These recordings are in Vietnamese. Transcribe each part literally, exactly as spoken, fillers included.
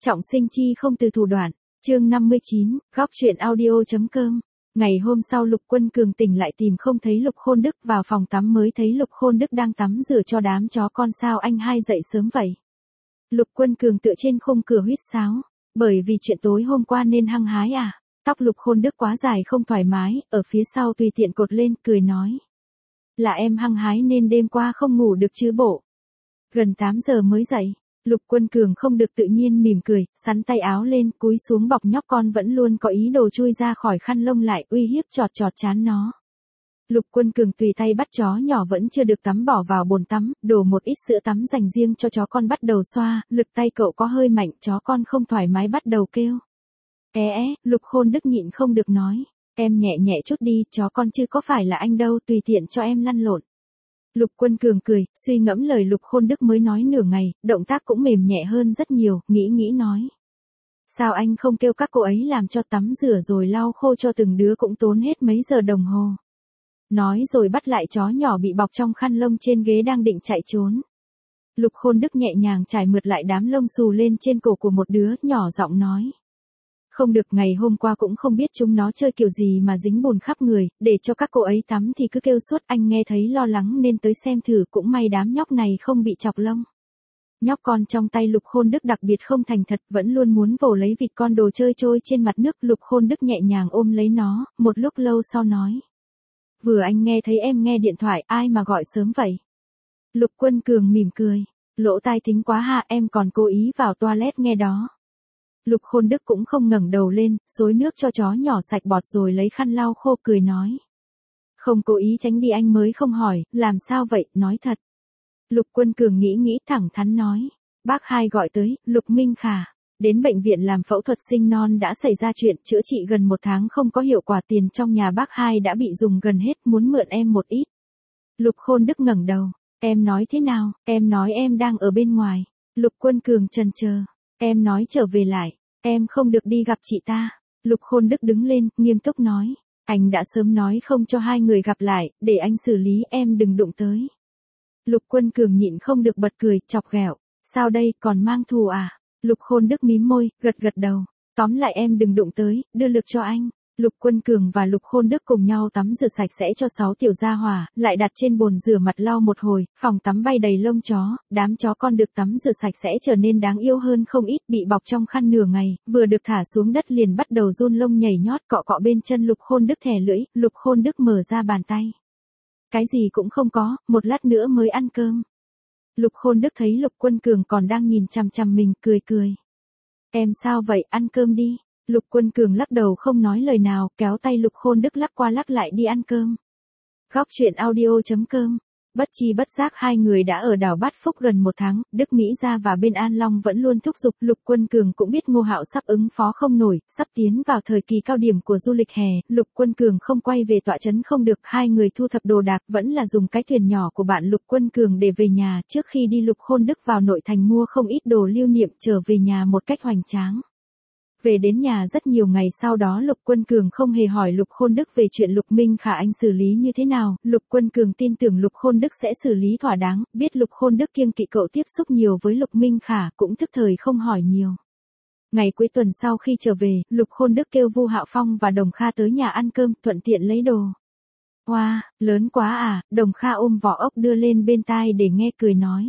Trọng sinh chi không từ thủ đoạn. Chương năm mươi chín, góc truyện audio.com. Ngày hôm sau Lục Quân Cường tỉnh lại tìm không thấy Lục Khôn Đức, vào phòng tắm mới thấy Lục Khôn Đức đang tắm rửa cho đám chó con. Sao anh hai dậy sớm vậy? Lục Quân Cường tựa trên khung cửa huýt sáo. Bởi vì chuyện tối hôm qua nên hăng hái à? Tóc Lục Khôn Đức quá dài không thoải mái, ở phía sau tùy tiện cột lên, cười nói. Là em hăng hái nên đêm qua không ngủ được chứ bộ. Gần tám giờ mới dậy. Lục Quân Cường không được tự nhiên mỉm cười, sắn tay áo lên, cúi xuống bọc nhóc con vẫn luôn có ý đồ chui ra khỏi khăn lông lại, uy hiếp chọt chọt trán nó. Lục Quân Cường tùy tay bắt chó nhỏ vẫn chưa được tắm bỏ vào bồn tắm, đổ một ít sữa tắm dành riêng cho chó con bắt đầu xoa, lực tay cậu có hơi mạnh, chó con không thoải mái bắt đầu kêu. É é, Lục Khôn Đức nhịn không được nói, em nhẹ nhẹ chút đi, chó con chứ có phải là anh đâu, tùy tiện cho em lăn lộn. Lục Quân Cường cười, suy ngẫm lời Lục Khôn Đức mới nói nửa ngày, động tác cũng mềm nhẹ hơn rất nhiều, nghĩ nghĩ nói. Sao anh không kêu các cô ấy làm cho tắm rửa rồi lau khô cho từng đứa, cũng tốn hết mấy giờ đồng hồ. Nói rồi bắt lại chó nhỏ bị bọc trong khăn lông trên ghế đang định chạy trốn. Lục Khôn Đức nhẹ nhàng trải mượt lại đám lông xù lên trên cổ của một đứa, nhỏ giọng nói. Không được, ngày hôm qua cũng không biết chúng nó chơi kiểu gì mà dính bùn khắp người, để cho các cô ấy tắm thì cứ kêu suốt, anh nghe thấy lo lắng nên tới xem thử, cũng may đám nhóc này không bị chọc lông. Nhóc con trong tay Lục Khôn Đức đặc biệt không thành thật, vẫn luôn muốn vồ lấy vịt con đồ chơi trôi trên mặt nước. Lục Khôn Đức nhẹ nhàng ôm lấy nó, một lúc lâu sau nói. Vừa anh nghe thấy em nghe điện thoại, ai mà gọi sớm vậy? Lục Quân Cường mỉm cười, lỗ tai thính quá ha, em còn cố ý vào toilet nghe đó. Lục Khôn Đức cũng không ngẩng đầu lên, xối nước cho chó nhỏ sạch bọt rồi lấy khăn lau khô, cười nói. Không cố ý tránh đi anh mới không hỏi, làm sao vậy, nói thật. Lục Quân Cường nghĩ nghĩ thẳng thắn nói. Bác hai gọi tới, Lục Minh Khả. Đến bệnh viện làm phẫu thuật sinh non đã xảy ra chuyện, chữa trị gần một tháng không có hiệu quả, tiền trong nhà bác hai đã bị dùng gần hết, muốn mượn em một ít. Lục Khôn Đức ngẩng đầu. Em nói thế nào, em nói em đang ở bên ngoài. Lục Quân Cường chần chờ. Em nói trở về lại, em không được đi gặp chị ta. Lục Khôn Đức đứng lên, nghiêm túc nói. Anh đã sớm nói không cho hai người gặp lại, để anh xử lý, em đừng đụng tới. Lục Quân Cường nhịn không được bật cười, chọc ghẹo. Sao đây, còn mang thù à? Lục Khôn Đức mím môi, gật gật đầu. Tóm lại em đừng đụng tới, đưa lực cho anh. Lục Quân Cường và Lục Khôn Đức cùng nhau tắm rửa sạch sẽ cho sáu tiểu gia hỏa, lại đặt trên bồn rửa mặt lau một hồi, phòng tắm bay đầy lông chó, đám chó con được tắm rửa sạch sẽ trở nên đáng yêu hơn không ít, bị bọc trong khăn nửa ngày, vừa được thả xuống đất liền bắt đầu run lông nhảy nhót cọ cọ bên chân Lục Khôn Đức thè lưỡi. Lục Khôn Đức mở ra bàn tay. Cái gì cũng không có, một lát nữa mới ăn cơm. Lục Khôn Đức thấy Lục Quân Cường còn đang nhìn chằm chằm mình, cười cười. Em sao vậy, ăn cơm đi. Lục Quân Cường lắc đầu không nói lời nào, kéo tay Lục Khôn Đức lắc qua lắc lại đi ăn cơm. Góc truyện audio.com. Bất chi bất giác hai người đã ở đảo Bát Phúc gần một tháng, Đức Mỹ Gia và bên An Long vẫn luôn thúc giục. Lục Quân Cường cũng biết Ngô Hạo sắp ứng phó không nổi, sắp tiến vào thời kỳ cao điểm của du lịch hè, Lục Quân Cường không quay về tọa trấn không được, hai người thu thập đồ đạc, vẫn là dùng cái thuyền nhỏ của bạn Lục Quân Cường để về nhà. Trước khi đi Lục Khôn Đức vào nội thành mua không ít đồ lưu niệm, trở về nhà một cách hoành tráng. Về đến nhà rất nhiều ngày sau đó Lục Quân Cường không hề hỏi Lục Khôn Đức về chuyện Lục Minh Khả anh xử lý như thế nào, Lục Quân Cường tin tưởng Lục Khôn Đức sẽ xử lý thỏa đáng, biết Lục Khôn Đức kiêng kỵ cậu tiếp xúc nhiều với Lục Minh Khả, cũng thức thời không hỏi nhiều. Ngày cuối tuần sau khi trở về, Lục Khôn Đức kêu Vu Hạo Phong và Đồng Kha tới nhà ăn cơm, thuận tiện lấy đồ. Wow, lớn quá à, Đồng Kha ôm vỏ ốc đưa lên bên tai để nghe, cười nói.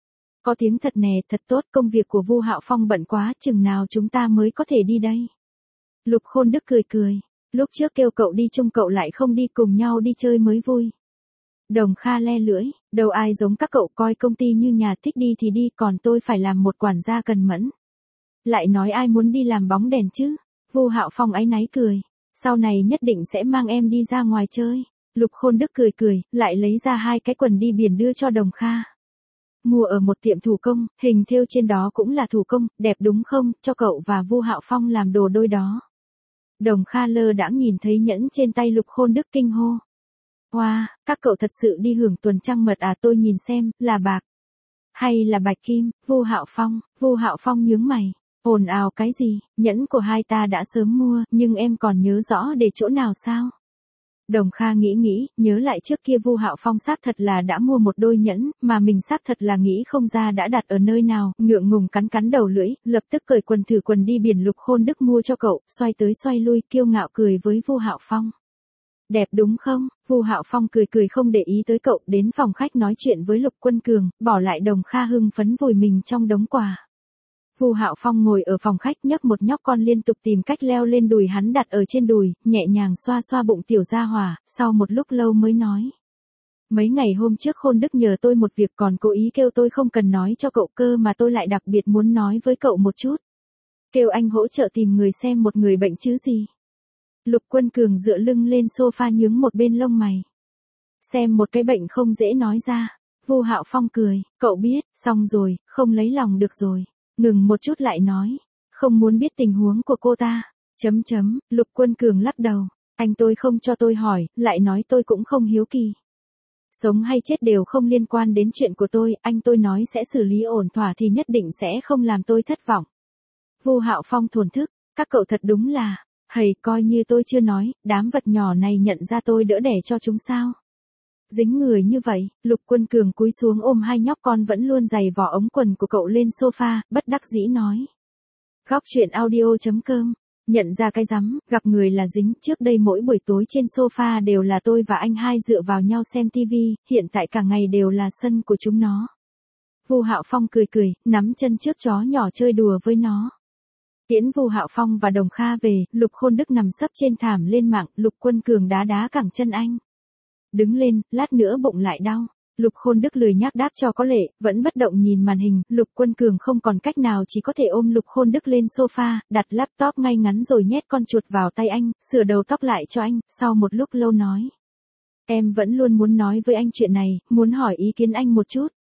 Có tiếng thật nè, thật tốt, công việc của Vu Hạo Phong bận quá, chừng nào chúng ta mới có thể đi đây? Lục Khôn Đức cười cười, lúc trước kêu cậu đi chung cậu lại không đi, cùng nhau đi chơi mới vui. Đồng Kha le lưỡi, đâu ai giống các cậu, coi công ty như nhà, thích đi thì đi, còn tôi phải làm một quản gia cần mẫn. Lại nói ai muốn đi làm bóng đèn chứ? Vu Hạo Phong áy náy cười, sau này nhất định sẽ mang em đi ra ngoài chơi. Lục Khôn Đức cười cười, lại lấy ra hai cái quần đi biển đưa cho Đồng Kha. Mua ở một tiệm thủ công, hình thêu trên đó cũng là thủ công, đẹp đúng không, cho cậu và Vu Hạo Phong làm đồ đôi đó. Đồng Kha lơ đãng nhìn thấy nhẫn trên tay Lục Khôn Đức kinh hô. Wow, các cậu thật sự đi hưởng tuần trăng mật à, tôi nhìn xem, là bạc hay là bạch kim? Vu Hạo Phong, Vu Hạo Phong nhướng mày, ồn ào cái gì, nhẫn của hai ta đã sớm mua, nhưng em còn nhớ rõ để chỗ nào sao? Đồng Kha nghĩ nghĩ, nhớ lại trước kia Vu Hạo Phong xác thật là đã mua một đôi nhẫn, mà mình xác thật là nghĩ không ra đã đặt ở nơi nào, ngượng ngùng cắn cắn đầu lưỡi, lập tức cởi quần thử quần đi biển Lục Khôn Đức mua cho cậu, xoay tới xoay lui, kiêu ngạo cười với Vu Hạo Phong. Đẹp đúng không? Vu Hạo Phong cười cười không để ý tới cậu, đến phòng khách nói chuyện với Lục Quân Cường, bỏ lại Đồng Kha hưng phấn vùi mình trong đống quà. Vu Hạo Phong ngồi ở phòng khách nhấc một nhóc con liên tục tìm cách leo lên đùi hắn đặt ở trên đùi, nhẹ nhàng xoa xoa bụng tiểu gia hỏa, sau một lúc lâu mới nói. Mấy ngày hôm trước Khôn Đức nhờ tôi một việc còn cố ý kêu tôi không cần nói cho cậu cơ mà tôi lại đặc biệt muốn nói với cậu một chút. Kêu anh hỗ trợ tìm người xem một người bệnh chứ gì. Lục Quân Cường dựa lưng lên sofa nhướng một bên lông mày. Xem một cái bệnh không dễ nói ra. Vu Hạo Phong cười, cậu biết, xong rồi, không lấy lòng được rồi. Ngừng một chút lại nói, không muốn biết tình huống của cô ta. Chấm chấm, Lục Quân Cường lắc đầu, anh tôi không cho tôi hỏi, lại nói tôi cũng không hiếu kỳ. Sống hay chết đều không liên quan đến chuyện của tôi, anh tôi nói sẽ xử lý ổn thỏa thì nhất định sẽ không làm tôi thất vọng. Vu Hạo Phong thổn thức, các cậu thật đúng là, hầy coi như tôi chưa nói, đám vật nhỏ này nhận ra tôi đỡ đẻ cho chúng sao. Dính người như vậy, Lục Quân Cường cúi xuống ôm hai nhóc con vẫn luôn giày vỏ ống quần của cậu lên sofa, bất đắc dĩ nói. Góc truyện audio chấm com, nhận ra cái rắm, gặp người là dính, trước đây mỗi buổi tối trên sofa đều là tôi và anh hai dựa vào nhau xem tivi, hiện tại cả ngày đều là sân của chúng nó. Vu Hạo Phong cười cười, nắm chân trước chó nhỏ chơi đùa với nó. Tiễn Vu Hạo Phong và Đồng Kha về, Lục Khôn Đức nằm sấp trên thảm lên mạng, Lục Quân Cường đá đá cẳng chân anh. Đứng lên, lát nữa bụng lại đau. Lục Khôn Đức lười nhác đáp cho có lệ, vẫn bất động nhìn màn hình, Lục Quân Cường không còn cách nào chỉ có thể ôm Lục Khôn Đức lên sofa, đặt laptop ngay ngắn rồi nhét con chuột vào tay anh, sửa đầu tóc lại cho anh, sau một lúc lâu nói. Em vẫn luôn muốn nói với anh chuyện này, muốn hỏi ý kiến anh một chút.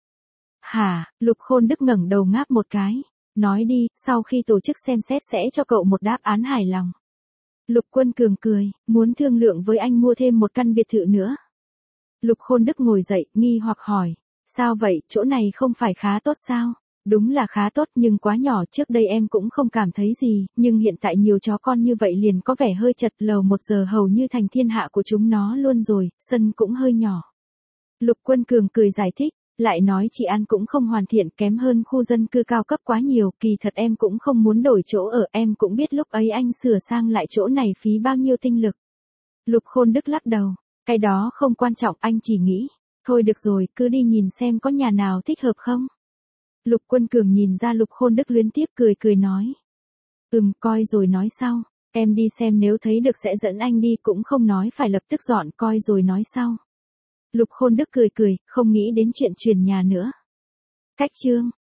Hả, Lục Khôn Đức ngẩng đầu ngáp một cái. Nói đi, sau khi tổ chức xem xét sẽ cho cậu một đáp án hài lòng. Lục Quân Cường cười, muốn thương lượng với anh mua thêm một căn biệt thự nữa. Lục Khôn Đức ngồi dậy, nghi hoặc hỏi. Sao vậy, chỗ này không phải khá tốt sao? Đúng là khá tốt nhưng quá nhỏ, trước đây em cũng không cảm thấy gì, nhưng hiện tại nhiều chó con như vậy liền có vẻ hơi chật, lầu một giờ hầu như thành thiên hạ của chúng nó luôn rồi, sân cũng hơi nhỏ. Lục Quân Cường cười giải thích, lại nói chị An cũng không hoàn thiện, kém hơn khu dân cư cao cấp quá nhiều, kỳ thật em cũng không muốn đổi chỗ ở, em cũng biết lúc ấy anh sửa sang lại chỗ này phí bao nhiêu tinh lực. Lục Khôn Đức lắc đầu. Cái đó không quan trọng, anh chỉ nghĩ, thôi được rồi, cứ đi nhìn xem có nhà nào thích hợp không. Lục Quân Cường nhìn ra Lục Khôn Đức luyến tiếc cười cười nói. Ừm, coi rồi nói sau, em đi xem nếu thấy được sẽ dẫn anh đi, cũng không nói phải lập tức dọn, coi rồi nói sau. Lục Khôn Đức cười cười, không nghĩ đến chuyện chuyển nhà nữa. Cách chương